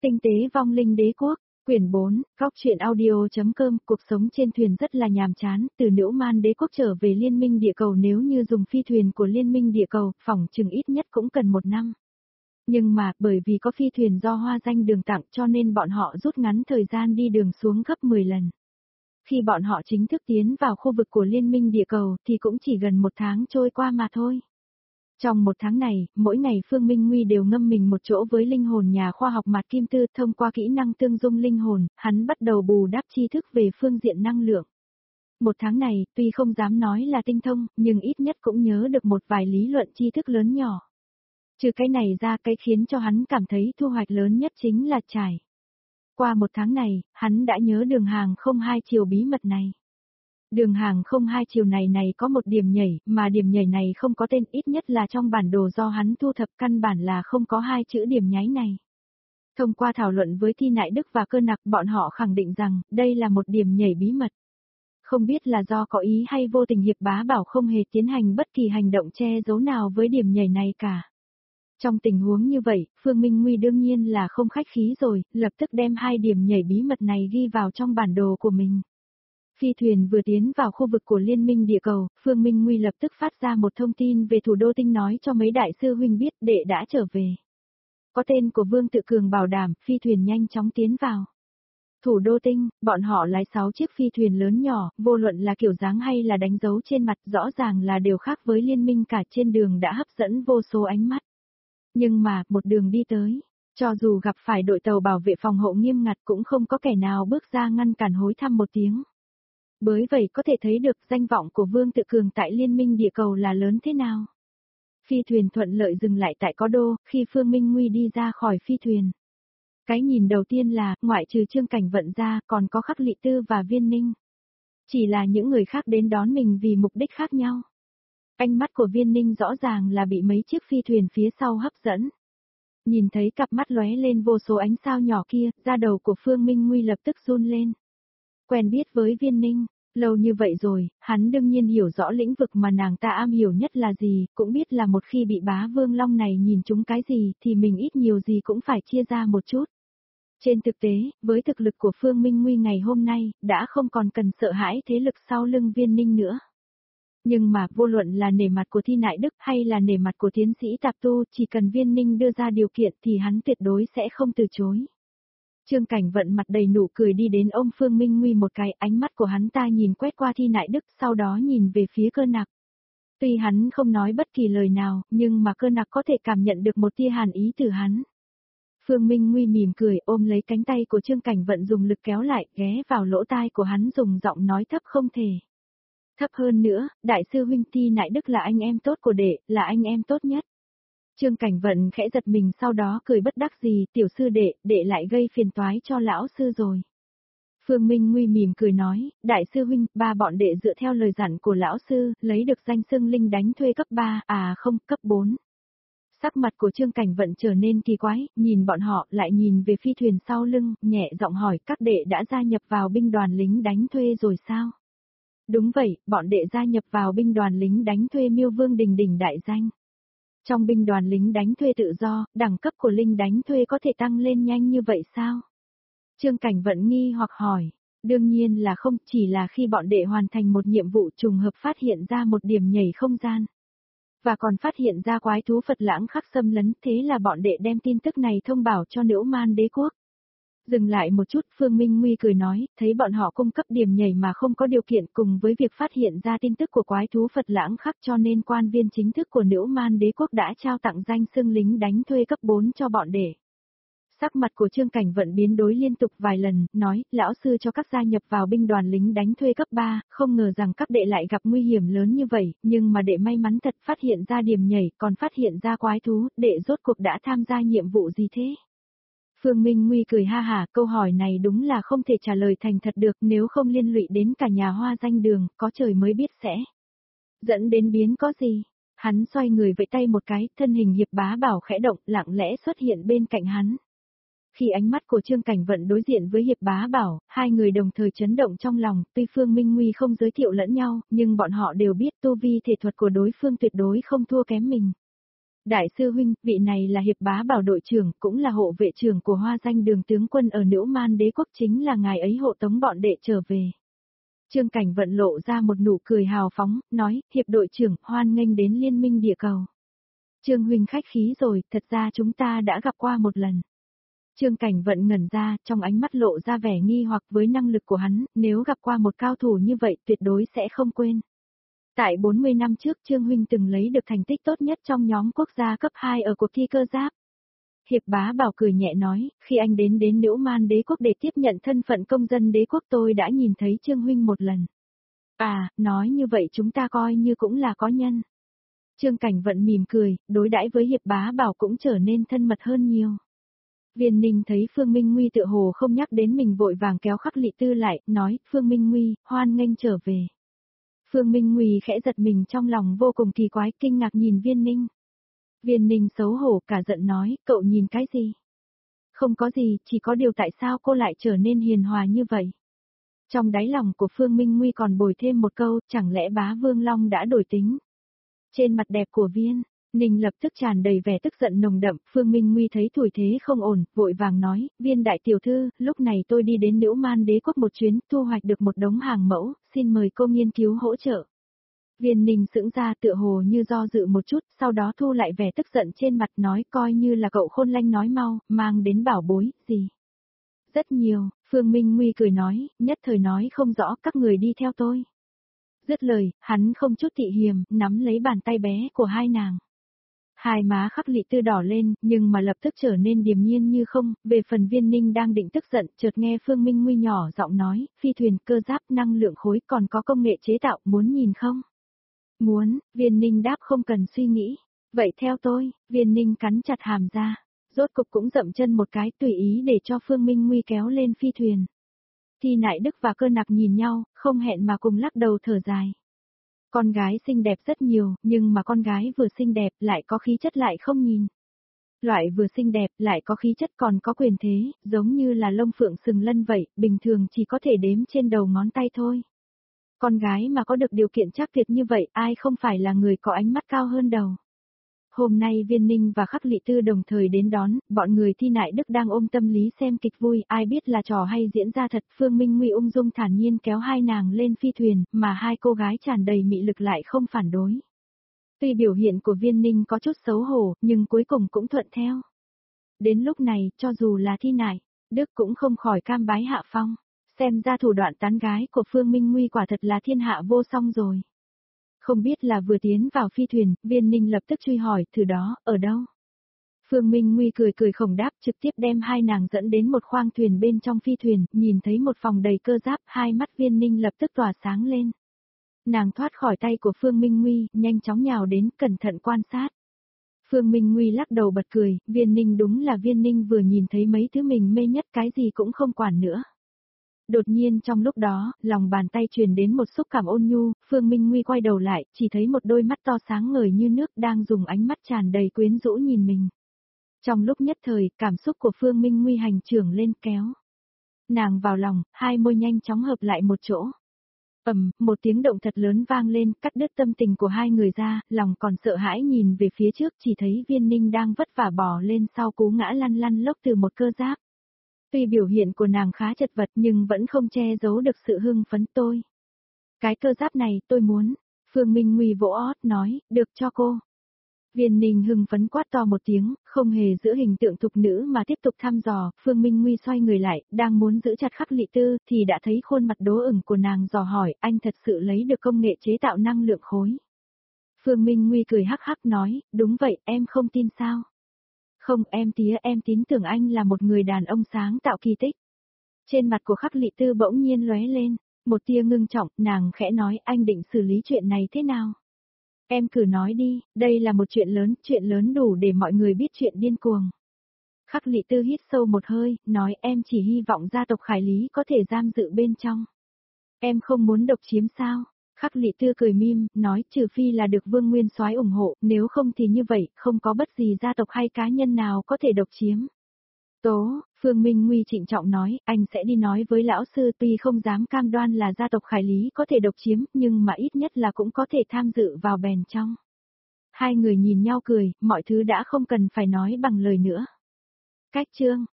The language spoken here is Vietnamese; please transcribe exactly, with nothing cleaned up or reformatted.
Tinh tế vong linh đế quốc, quyển bốn, góc truyện audio.com, cuộc sống trên thuyền rất là nhàm chán, từ Nữ Man đế quốc trở về liên minh địa cầu nếu như dùng phi thuyền của liên minh địa cầu, phỏng chừng ít nhất cũng cần một năm. Nhưng mà, bởi vì có phi thuyền do Hoa Danh Đường tặng cho nên bọn họ rút ngắn thời gian đi đường xuống gấp mười lần. Khi bọn họ chính thức tiến vào khu vực của liên minh địa cầu thì cũng chỉ gần một tháng trôi qua mà thôi. Trong một tháng này, mỗi ngày Phương Minh Nguy đều ngâm mình một chỗ với linh hồn nhà khoa học Mạt Kim Tư, thông qua kỹ năng tương dung linh hồn, hắn bắt đầu bù đắp tri thức về phương diện năng lượng. Một tháng này, tuy không dám nói là tinh thông, nhưng ít nhất cũng nhớ được một vài lý luận tri thức lớn nhỏ. Trừ cái này ra, cái khiến cho hắn cảm thấy thu hoạch lớn nhất chính là trải. Qua một tháng này, hắn đã nhớ đường hàng không hai chiều bí mật này. Đường hàng không hai chiều này này có một điểm nhảy, mà điểm nhảy này không có tên, ít nhất là trong bản đồ do hắn thu thập căn bản là không có hai chữ điểm nháy này. Thông qua thảo luận với Thi Nại Đức và Cơ Nặc, bọn họ khẳng định rằng, đây là một điểm nhảy bí mật. Không biết là do có ý hay vô tình Hiệp Bá Bảo không hề tiến hành bất kỳ hành động che giấu nào với điểm nhảy này cả. Trong tình huống như vậy, Phương Minh Nguy đương nhiên là không khách khí rồi, lập tức đem hai điểm nhảy bí mật này ghi vào trong bản đồ của mình. Phi thuyền vừa tiến vào khu vực của liên minh địa cầu, Phương Minh Nguy lập tức phát ra một thông tin về thủ đô Tinh, nói cho mấy đại sư huynh biết đệ đã trở về. Có tên của Vương Tự Cường bảo đảm, phi thuyền nhanh chóng tiến vào. Thủ đô Tinh, bọn họ lái sáu chiếc phi thuyền lớn nhỏ, vô luận là kiểu dáng hay là đánh dấu trên mặt, rõ ràng là đều khác với liên minh, cả trên đường đã hấp dẫn vô số ánh mắt. Nhưng mà, một đường đi tới, cho dù gặp phải đội tàu bảo vệ phòng hộ nghiêm ngặt cũng không có kẻ nào bước ra ngăn cản hối thăm một tiếng. Bởi vậy có thể thấy được danh vọng của Vương Tự Cường tại liên minh địa cầu là lớn thế nào. Phi thuyền thuận lợi dừng lại tại Có Đô, khi Phương Minh Nguy đi ra khỏi phi thuyền. Cái nhìn đầu tiên là, ngoại trừ Trương Cảnh Vận ra, còn có Khắc Lị Tư và Viên Ninh. Chỉ là những người khác đến đón mình vì mục đích khác nhau. Ánh mắt của Viên Ninh rõ ràng là bị mấy chiếc phi thuyền phía sau hấp dẫn. Nhìn thấy cặp mắt lóe lên vô số ánh sao nhỏ kia, da đầu của Phương Minh Nguy lập tức run lên. Quen biết với Viên Ninh, lâu như vậy rồi, hắn đương nhiên hiểu rõ lĩnh vực mà nàng ta am hiểu nhất là gì, cũng biết là một khi bị Bá Vương Long này nhìn trúng cái gì thì mình ít nhiều gì cũng phải chia ra một chút. Trên thực tế, với thực lực của Phương Minh Nguy ngày hôm nay, đã không còn cần sợ hãi thế lực sau lưng Viên Ninh nữa. Nhưng mà vô luận là nể mặt của Thi Nại Đức hay là nể mặt của tiến sĩ Tạp Tu, chỉ cần Viên Ninh đưa ra điều kiện thì hắn tuyệt đối sẽ không từ chối. Trương Cảnh Vận mặt đầy nụ cười đi đến ôm Phương Minh Nguy một cái, ánh mắt của hắn ta nhìn quét qua Thi Nại Đức, sau đó nhìn về phía Cơ Nặc. Tuy hắn không nói bất kỳ lời nào, nhưng mà Cơ Nặc có thể cảm nhận được một tia hàn ý từ hắn. Phương Minh Nguy mỉm cười ôm lấy cánh tay của Trương Cảnh Vận dùng lực kéo lại, ghé vào lỗ tai của hắn dùng giọng nói thấp không thể. Thấp hơn nữa, đại sư huynh Thi Nại Đức là anh em tốt của đệ, là anh em tốt nhất. Trương Cảnh Vận khẽ giật mình, sau đó cười bất đắc dĩ, tiểu sư đệ, đệ lại gây phiền toái cho lão sư rồi. Phương Minh Nguy mỉm cười nói, đại sư huynh, ba bọn đệ dựa theo lời dặn của lão sư, lấy được danh xưng linh đánh thuê cấp ba, à không, cấp bốn. Sắc mặt của Trương Cảnh Vận trở nên kỳ quái, nhìn bọn họ, lại nhìn về phi thuyền sau lưng, nhẹ giọng hỏi, các đệ đã gia nhập vào binh đoàn lính đánh thuê rồi sao? Đúng vậy, bọn đệ gia nhập vào binh đoàn lính đánh thuê Miêu Vương Đình Đình đại danh. Trong binh đoàn lính đánh thuê tự do, đẳng cấp của lính đánh thuê có thể tăng lên nhanh như vậy sao? Trương Cảnh Vận nghi hoặc hỏi, đương nhiên là không, chỉ là khi bọn đệ hoàn thành một nhiệm vụ trùng hợp phát hiện ra một điểm nhảy không gian. Và còn phát hiện ra quái thú Phật Lãng Khắc xâm lấn, thế là bọn đệ đem tin tức này thông báo cho Nữ Man đế quốc. Dừng lại một chút, Phương Minh Nguy cười nói, thấy bọn họ cung cấp điểm nhảy mà không có điều kiện, cùng với việc phát hiện ra tin tức của quái thú Phật Lãng Khắc, cho nên quan viên chính thức của Nữ Man đế quốc đã trao tặng danh xưng lính đánh thuê cấp bốn cho bọn đệ. Sắc mặt của Trương Cảnh Vận biến đổi liên tục vài lần, nói, lão sư cho các gia nhập vào binh đoàn lính đánh thuê cấp ba, không ngờ rằng các đệ lại gặp nguy hiểm lớn như vậy, nhưng mà đệ may mắn thật, phát hiện ra điểm nhảy, còn phát hiện ra quái thú, đệ rốt cuộc đã tham gia nhiệm vụ gì thế? Phương Minh Nguy cười ha hả, câu hỏi này đúng là không thể trả lời thành thật được, nếu không liên lụy đến cả nhà Hoa Danh Đường, có trời mới biết sẽ dẫn đến biến có gì. Hắn xoay người vẫy tay một cái, thân hình Hiệp Bá Bảo khẽ động, lặng lẽ xuất hiện bên cạnh hắn. Khi ánh mắt của Trương Cảnh Vận đối diện với Hiệp Bá Bảo, hai người đồng thời chấn động trong lòng, tuy Phương Minh Nguy không giới thiệu lẫn nhau, nhưng bọn họ đều biết tu vi thể thuật của đối phương tuyệt đối không thua kém mình. Đại sư huynh, vị này là Hiệp Bá Bảo đội trưởng, cũng là hộ vệ trưởng của Hoa Danh Đường tướng quân ở Nữu Man Đế quốc, chính là ngài ấy hộ tống bọn đệ trở về. Trương Cảnh Vận lộ ra một nụ cười hào phóng, nói, Hiệp đội trưởng, hoan nghênh đến Liên minh địa cầu. Trương huynh khách khí rồi, thật ra chúng ta đã gặp qua một lần. Trương Cảnh Vận ngẩn ra, trong ánh mắt lộ ra vẻ nghi hoặc với năng lực của hắn, nếu gặp qua một cao thủ như vậy tuyệt đối sẽ không quên. Tại bốn mươi năm trước Trương huynh từng lấy được thành tích tốt nhất trong nhóm quốc gia cấp hai ở cuộc thi cơ giáp. Hiệp Bá Bảo cười nhẹ nói, khi anh đến đến Nữu Man Đế quốc để tiếp nhận thân phận công dân đế quốc tôi đã nhìn thấy Trương huynh một lần. À, nói như vậy chúng ta coi như cũng là có nhân. Trương Cảnh Vận mỉm cười, đối đãi với Hiệp Bá Bảo cũng trở nên thân mật hơn nhiều. Viên Ninh thấy Phương Minh Nguy tựa hồ không nhắc đến mình vội vàng kéo Khắc Lị Tư lại, nói, Phương Minh Nguy, hoan nghênh trở về. Phương Minh Nguy khẽ giật mình trong lòng vô cùng kỳ quái, kinh ngạc nhìn Viên Ninh. Viên Ninh xấu hổ cả giận nói, cậu nhìn cái gì? Không có gì, chỉ có điều tại sao cô lại trở nên hiền hòa như vậy? Trong đáy lòng của Phương Minh Nguy còn bồi thêm một câu, chẳng lẽ bá Vương Long đã đổi tính? Trên mặt đẹp của Viên Ninh lập tức tràn đầy vẻ tức giận nồng đậm, Phương Minh Nguy thấy tuổi thế không ổn, vội vàng nói, Viên đại tiểu thư, lúc này tôi đi đến Nữu Man Đế quốc một chuyến, thu hoạch được một đống hàng mẫu, xin mời cô nghiên cứu hỗ trợ. Viên Ninh sững ra tựa hồ như do dự một chút, sau đó thu lại vẻ tức giận trên mặt nói coi như là cậu khôn lanh nói mau, mang đến bảo bối, gì? Rất nhiều, Phương Minh Nguy cười nói, nhất thời nói không rõ, các người đi theo tôi. Dứt lời, hắn không chút thị hiềm, nắm lấy bàn tay bé của hai nàng. Hai má Khắc Lị Tư đỏ lên, nhưng mà lập tức trở nên điềm nhiên như không, về phần Viên Ninh đang định tức giận, chợt nghe Phương Minh Nguy nhỏ giọng nói, phi thuyền, cơ giáp, năng lượng khối còn có công nghệ chế tạo, muốn nhìn không? Muốn, Viên Ninh đáp không cần suy nghĩ. Vậy theo tôi, Viên Ninh cắn chặt hàm ra, rốt cục cũng dậm chân một cái tùy ý để cho Phương Minh Nguy kéo lên phi thuyền. Thi Nại Đức và Cơ Nặc nhìn nhau, không hẹn mà cùng lắc đầu thở dài. Con gái xinh đẹp rất nhiều, nhưng mà con gái vừa xinh đẹp lại có khí chất lại không nhìn. Loại vừa xinh đẹp lại có khí chất còn có quyền thế, giống như là lông phượng sừng lân vậy, bình thường chỉ có thể đếm trên đầu ngón tay thôi. Con gái mà có được điều kiện chắc tuyệt như vậy, ai không phải là người có ánh mắt cao hơn đầu. Hôm nay Viên Ninh và Khắc Lị Tư đồng thời đến đón, bọn người Thi Nại Đức đang ôm tâm lý xem kịch vui, ai biết là trò hay diễn ra thật. Phương Minh Nguy ung dung thản nhiên kéo hai nàng lên phi thuyền, mà hai cô gái tràn đầy mị lực lại không phản đối. Tuy biểu hiện của Viên Ninh có chút xấu hổ, nhưng cuối cùng cũng thuận theo. Đến lúc này, cho dù là Thi Nại Đức cũng không khỏi cam bái hạ phong. Xem ra thủ đoạn tán gái của Phương Minh Nguy quả thật là thiên hạ vô song rồi. Không biết là vừa tiến vào phi thuyền, Viên Ninh lập tức truy hỏi, thử đó, ở đâu? Phương Minh Nguy cười cười khổng đáp, trực tiếp đem hai nàng dẫn đến một khoang thuyền bên trong phi thuyền, nhìn thấy một phòng đầy cơ giáp, hai mắt Viên Ninh lập tức tỏa sáng lên. Nàng thoát khỏi tay của Phương Minh Nguy, nhanh chóng nhào đến, cẩn thận quan sát. Phương Minh Nguy lắc đầu bật cười, Viên Ninh đúng là Viên Ninh vừa nhìn thấy mấy thứ mình mê nhất, cái gì cũng không quản nữa. Đột nhiên trong lúc đó, lòng bàn tay truyền đến một xúc cảm ôn nhu, Phương Minh Nguy quay đầu lại, chỉ thấy một đôi mắt to sáng ngời như nước đang dùng ánh mắt tràn đầy quyến rũ nhìn mình. Trong lúc nhất thời, cảm xúc của Phương Minh Nguy hành trưởng lên kéo. Nàng vào lòng, hai môi nhanh chóng hợp lại một chỗ. Ầm, một tiếng động thật lớn vang lên, cắt đứt tâm tình của hai người ra, lòng còn sợ hãi nhìn về phía trước, chỉ thấy Viên Ninh đang vất vả bò lên sau cú ngã lăn lăn lốc từ một cơ giáp. Tuy biểu hiện của nàng khá chật vật nhưng vẫn không che giấu được sự hưng phấn tôi. Cái cơ giáp này tôi muốn. Phương Minh Nguy vỗ ót nói, được cho cô. Viên Ninh hưng phấn quát to một tiếng, không hề giữ hình tượng thục nữ mà tiếp tục thăm dò. Phương Minh Nguy xoay người lại, đang muốn giữ chặt Khắc Lị Tư thì đã thấy khuôn mặt đố ửng của nàng dò hỏi, anh thật sự lấy được công nghệ chế tạo năng lượng khối. Phương Minh Nguy cười hắc hắc nói, đúng vậy, em không tin sao? Không, em tía, em tin tưởng anh là một người đàn ông sáng tạo kỳ tích. Trên mặt của Khắc Lị Tư bỗng nhiên lóe lên, một tia ngưng trọng, nàng khẽ nói, anh định xử lý chuyện này thế nào? Em cứ nói đi, đây là một chuyện lớn, chuyện lớn đủ để mọi người biết chuyện điên cuồng. Khắc Lị Tư hít sâu một hơi, nói em chỉ hy vọng gia tộc Khải Lý có thể giam giữ bên trong. Em không muốn độc chiếm sao? Khắc Lị Tư cười mỉm, nói trừ phi là được Vương Nguyên Soái ủng hộ, nếu không thì như vậy, không có bất gì gia tộc hay cá nhân nào có thể độc chiếm. Tố, Phương Minh Nguy trịnh trọng nói, anh sẽ đi nói với lão sư, tuy không dám cam đoan là gia tộc Khải Lý có thể độc chiếm, nhưng mà ít nhất là cũng có thể tham dự vào bèn trong. Hai người nhìn nhau cười, mọi thứ đã không cần phải nói bằng lời nữa. Cách chương